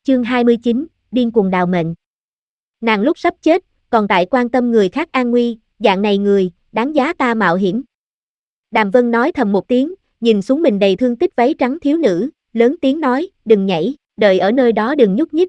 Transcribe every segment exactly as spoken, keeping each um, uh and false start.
Chương hai mươi chín, điên cuồng đào mệnh. Nàng lúc sắp chết, còn tại quan tâm người khác an nguy, dạng này người, đáng giá ta mạo hiểm. Đàm Vân nói thầm một tiếng, nhìn xuống mình đầy thương tích váy trắng thiếu nữ, lớn tiếng nói, đừng nhảy, đợi ở nơi đó đừng nhúc nhích.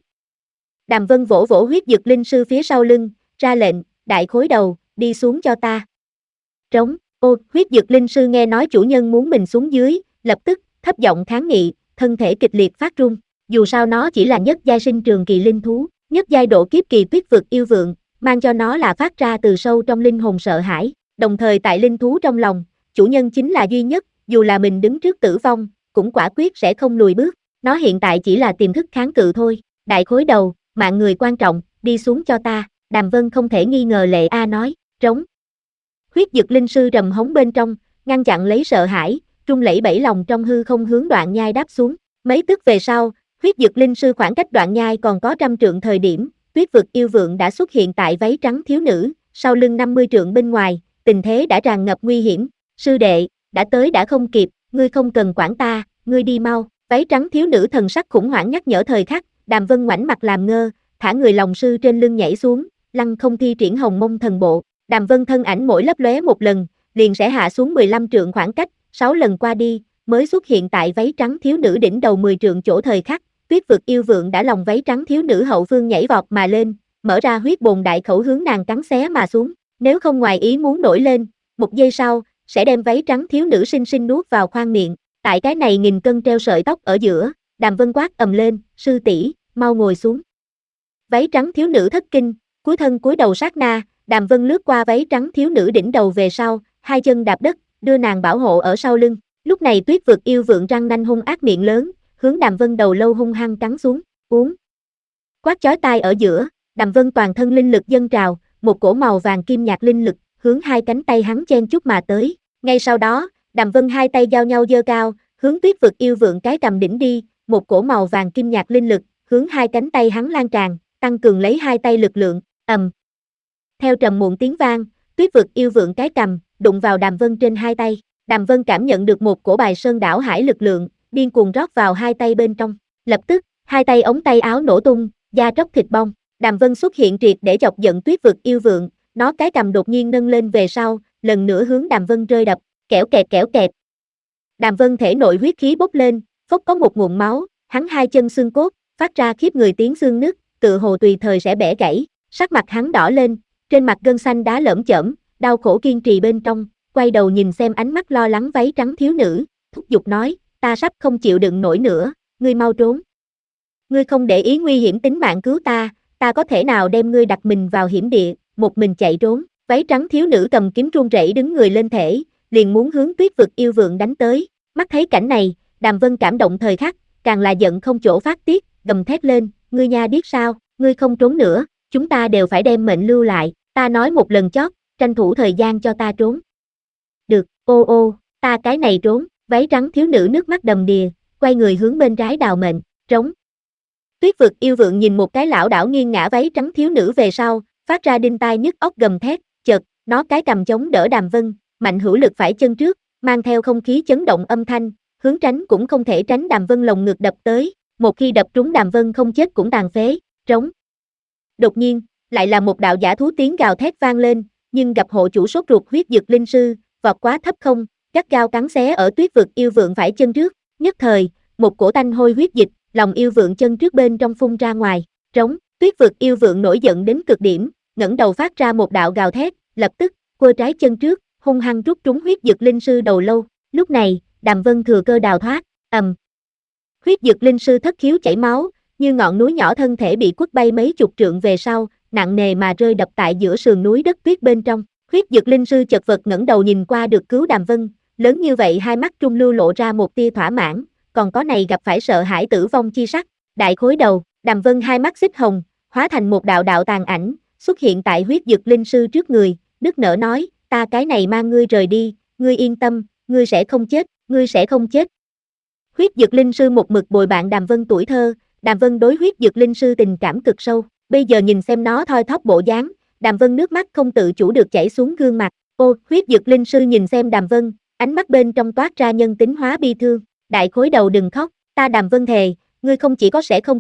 Đàm Vân vỗ vỗ huyết dực linh sư phía sau lưng, ra lệnh, đại khối đầu, đi xuống cho ta. Trống, ô, huyết dực linh sư nghe nói chủ nhân muốn mình xuống dưới, lập tức, thấp giọng kháng nghị, thân thể kịch liệt phát run. Dù sao nó chỉ là nhất giai sinh trường kỳ linh thú, nhất giai độ kiếp kỳ tuyết vực yêu vượng, mang cho nó là phát ra từ sâu trong linh hồn sợ hãi, đồng thời tại linh thú trong lòng, chủ nhân chính là duy nhất, dù là mình đứng trước tử vong, cũng quả quyết sẽ không lùi bước, nó hiện tại chỉ là tiềm thức kháng cự thôi, đại khối đầu, mạng người quan trọng, đi xuống cho ta, Đàm Vân không thể nghi ngờ lệ A nói, trống. Huyết dực linh sư rầm hống bên trong, ngăn chặn lấy sợ hãi, trung lẫy bẩy lòng trong hư không hướng Đoạn Nhai đáp xuống, mấy tức về sau, huyết dực linh sư khoảng cách Đoạn Nhai còn có trăm trượng thời điểm, tuyết vực yêu vượng đã xuất hiện tại váy trắng thiếu nữ, sau lưng năm mươi trượng bên ngoài, tình thế đã tràn ngập nguy hiểm, sư đệ, đã tới đã không kịp, ngươi không cần quản ta, ngươi đi mau, váy trắng thiếu nữ thần sắc khủng hoảng nhắc nhở thời khắc, Đàm Vân ngoảnh mặt làm ngơ, thả người lòng sư trên lưng nhảy xuống, lăng không thi triển hồng mông thần bộ, Đàm Vân thân ảnh mỗi lấp lóe một lần, liền sẽ hạ xuống mười lăm trượng khoảng cách, sáu lần qua đi, mới xuất hiện tại váy trắng thiếu nữ đỉnh đầu mười trượng chỗ thời khắc, tuyết vực yêu vượng đã lòng váy trắng thiếu nữ hậu phương nhảy vọt mà lên, mở ra huyết bồn đại khẩu hướng nàng cắn xé mà xuống, nếu không ngoài ý muốn nổi lên, một giây sau, sẽ đem váy trắng thiếu nữ sinh sinh nuốt vào khoang miệng, tại cái này nghìn cân treo sợi tóc ở giữa, Đàm Vân quát ầm lên, sư tỷ, mau ngồi xuống. Váy trắng thiếu nữ thất kinh, cúi thân cúi đầu sát na, Đàm Vân lướt qua váy trắng thiếu nữ đỉnh đầu về sau, hai chân đạp đất, đưa nàng bảo hộ ở sau lưng, lúc này tuyết vực yêu vượng răng nanh hung ác miệng lớn, hướng Đàm Vân đầu lâu hung hăng cắn xuống, uống. Quát chói tai ở giữa, Đàm Vân toàn thân linh lực dâng trào, một cổ màu vàng kim nhạt linh lực, hướng hai cánh tay hắn chen chúc mà tới. Ngay sau đó, Đàm Vân hai tay giao nhau giơ cao, hướng tuyết vực yêu vượng cái cầm đỉnh đi, một cổ màu vàng kim nhạt linh lực, hướng hai cánh tay hắn lan tràn, tăng cường lấy hai tay lực lượng, ầm. Theo trầm muộn tiếng vang, tuyết vực yêu vượng cái cầm, đụng vào Đàm Vân trên hai tay. Đàm Vân cảm nhận được một cổ bài sơn đảo hải lực lượng, điên cuồng rót vào hai tay bên trong. Lập tức, hai tay ống tay áo nổ tung, da tróc thịt bong. Đàm Vân xuất hiện triệt để chọc giận tuyết vực yêu vượng, nó cái cầm đột nhiên nâng lên về sau, lần nữa hướng Đàm Vân rơi đập, kẽo kẹt kẽo kẹt. Đàm Vân thể nội huyết khí bốc lên, phốc có một nguồn máu, hắn hai chân xương cốt, phát ra khiếp người tiếng xương nứt, tựa hồ tùy thời sẽ bẻ gãy, sắc mặt hắn đỏ lên, trên mặt gân xanh đá lởm chởm, đau khổ kiên trì bên trong, quay đầu nhìn xem ánh mắt lo lắng váy trắng thiếu nữ, thúc giục nói, ta sắp không chịu đựng nổi nữa, ngươi mau trốn. Ngươi không để ý nguy hiểm tính mạng cứu ta, ta có thể nào đem ngươi đặt mình vào hiểm địa, một mình chạy trốn. Váy trắng thiếu nữ cầm kiếm run rẩy đứng người lên thể, liền muốn hướng tuyết vực yêu vượng đánh tới. Mắt thấy cảnh này, Đàm Vân cảm động thời khắc, càng là giận không chỗ phát tiết, gầm thét lên, ngươi nha điếc sao, ngươi không trốn nữa, chúng ta đều phải đem mệnh lưu lại, ta nói một lần chót, tranh thủ thời gian cho ta trốn. Được, ô ô, ta cái này trốn, váy trắng thiếu nữ nước mắt đầm đìa, quay người hướng bên trái đào mệnh, trống. Tuyết vực yêu vượng nhìn một cái lão đảo nghiêng ngã váy trắng thiếu nữ về sau, phát ra đinh tai nhức óc gầm thét, chợt, nó cái cầm chống đỡ Đàm Vân, mạnh hữu lực phải chân trước, mang theo không khí chấn động âm thanh, hướng tránh cũng không thể tránh Đàm Vân lồng ngực đập tới, một khi đập trúng Đàm Vân không chết cũng tàn phế, trống. Đột nhiên, lại là một đạo giả thú tiếng gào thét vang lên, nhưng gặp hộ chủ sốt ruột huyết dực linh sư, vọt quá thấp không, gắt gao cắn xé ở tuyết vực yêu vượng phải chân trước, nhất thời, một cổ tanh hôi huyết dịch, lòng yêu vượng chân trước bên trong phun ra ngoài, trống, tuyết vực yêu vượng nổi giận đến cực điểm, ngẩng đầu phát ra một đạo gào thét, lập tức, quơ trái chân trước, hung hăng rút trúng huyết dực linh sư đầu lâu, lúc này, Đàm Vân thừa cơ đào thoát, ầm. Huyết dực linh sư thất khiếu chảy máu, như ngọn núi nhỏ thân thể bị quất bay mấy chục trượng về sau, nặng nề mà rơi đập tại giữa sườn núi đất tuyết bên trong. Huyết dực linh sư chật vật ngẩng đầu nhìn qua được cứu Đàm Vân, lớn như vậy hai mắt trung lưu lộ ra một tia thỏa mãn, còn có này gặp phải sợ hãi tử vong chi sắc, đại khối đầu, Đàm Vân hai mắt xích hồng, hóa thành một đạo đạo tàn ảnh, xuất hiện tại huyết dực linh sư trước người, nức nở nói, ta cái này mang ngươi rời đi, ngươi yên tâm, ngươi sẽ không chết, ngươi sẽ không chết. Huyết dực linh sư một mực bồi bạn Đàm Vân tuổi thơ, Đàm Vân đối huyết dực linh sư tình cảm cực sâu, bây giờ nhìn xem nó thoi thóp bộ dáng, Đàm Vân nước mắt không tự chủ được chảy xuống gương mặt, ô, huyết dực linh sư nhìn xem Đàm Vân, ánh mắt bên trong toát ra nhân tính hóa bi thương, đại khối đầu đừng khóc, ta Đàm Vân thề, ngươi không chỉ có sẽ không chết,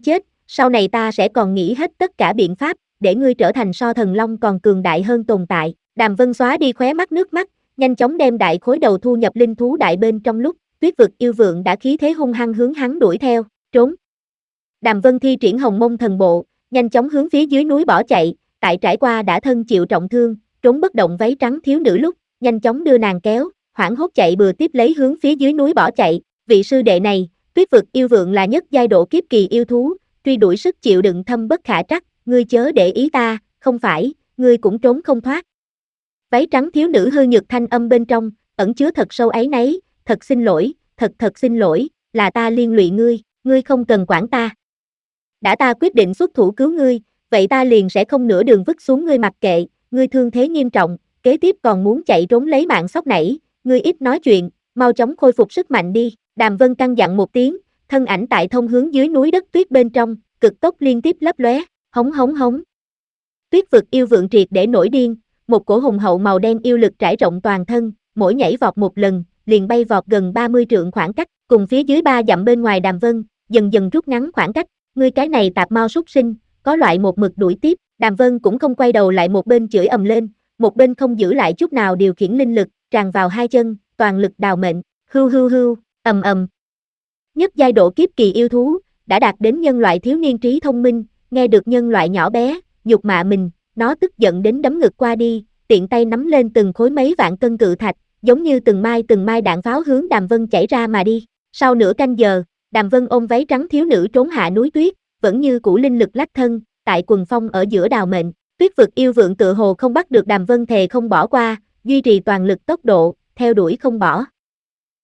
Sau này ta sẽ còn nghĩ hết tất cả biện pháp, để ngươi trở thành so thần long còn cường đại hơn tồn tại. Đàm Vân xóa đi khóe mắt nước mắt, nhanh chóng đem đại khối đầu thu nhập linh thú đại bên trong lúc, Tuyết vực yêu vượng đã khí thế hung hăng hướng hắn đuổi theo, trốn. Đàm Vân thi triển hồng mông thần bộ, nhanh chóng hướng phía dưới núi bỏ chạy, tại trải qua đã thân chịu trọng thương, trốn bất động váy trắng thiếu nữ lúc, nhanh chóng đưa nàng kéo, hoảng hốt chạy bừa tiếp lấy hướng phía dưới núi bỏ chạy. Vị sư đệ này, Tuyết vực yêu vượng là nhất giai độ kiếp kỳ yêu thú, truy đuổi sức chịu đựng thâm bất khả trắc, ngươi chớ để ý ta, không phải, ngươi cũng trốn không thoát. Váy trắng thiếu nữ hư nhược thanh âm bên trong, ẩn chứa thật sâu áy náy, thật xin lỗi, thật thật xin lỗi, là ta liên lụy ngươi, ngươi không cần quản ta. Đã ta quyết định xuất thủ cứu ngươi, vậy ta liền sẽ không nửa đường vứt xuống ngươi mặc kệ, ngươi thương thế nghiêm trọng, kế tiếp còn muốn chạy trốn lấy mạng sóc nảy, ngươi ít nói chuyện, mau chóng khôi phục sức mạnh đi. Đàm Vân căn dặn một tiếng, thân ảnh tại thông hướng dưới núi đất tuyết bên trong, cực tốc liên tiếp lấp lóe, hống hống hống. Tuyết vực yêu vượng triệt để nổi điên, một cổ hùng hậu màu đen yêu lực trải rộng toàn thân, mỗi nhảy vọt một lần, liền bay vọt gần ba mươi trượng khoảng cách, cùng phía dưới ba dặm bên ngoài Đàm Vân, dần dần rút ngắn khoảng cách, ngươi cái này tạp mau súc sinh, có loại một mực đuổi tiếp. Đàm Vân cũng không quay đầu lại, một bên chửi ầm lên, một bên không giữ lại chút nào điều khiển linh lực, tràn vào hai chân, toàn lực đào mệnh, hưu hưu hưu, ầm ầm. Nhất giai độ kiếp kỳ yêu thú, đã đạt đến nhân loại thiếu niên trí thông minh, nghe được nhân loại nhỏ bé, nhục mạ mình, nó tức giận đến đấm ngực qua đi, tiện tay nắm lên từng khối mấy vạn cân cự thạch, giống như từng mai từng mai đạn pháo hướng Đàm Vân chảy ra mà đi. Sau nửa canh giờ, Đàm Vân ôm váy trắng thiếu nữ trốn hạ núi tuyết, vẫn như cũ linh lực lách thân, tại quần phong ở giữa đào mệnh. Tuyết vực yêu vượng tự hồ không bắt được Đàm Vân, thề không bỏ qua, duy trì toàn lực tốc độ, theo đuổi không bỏ.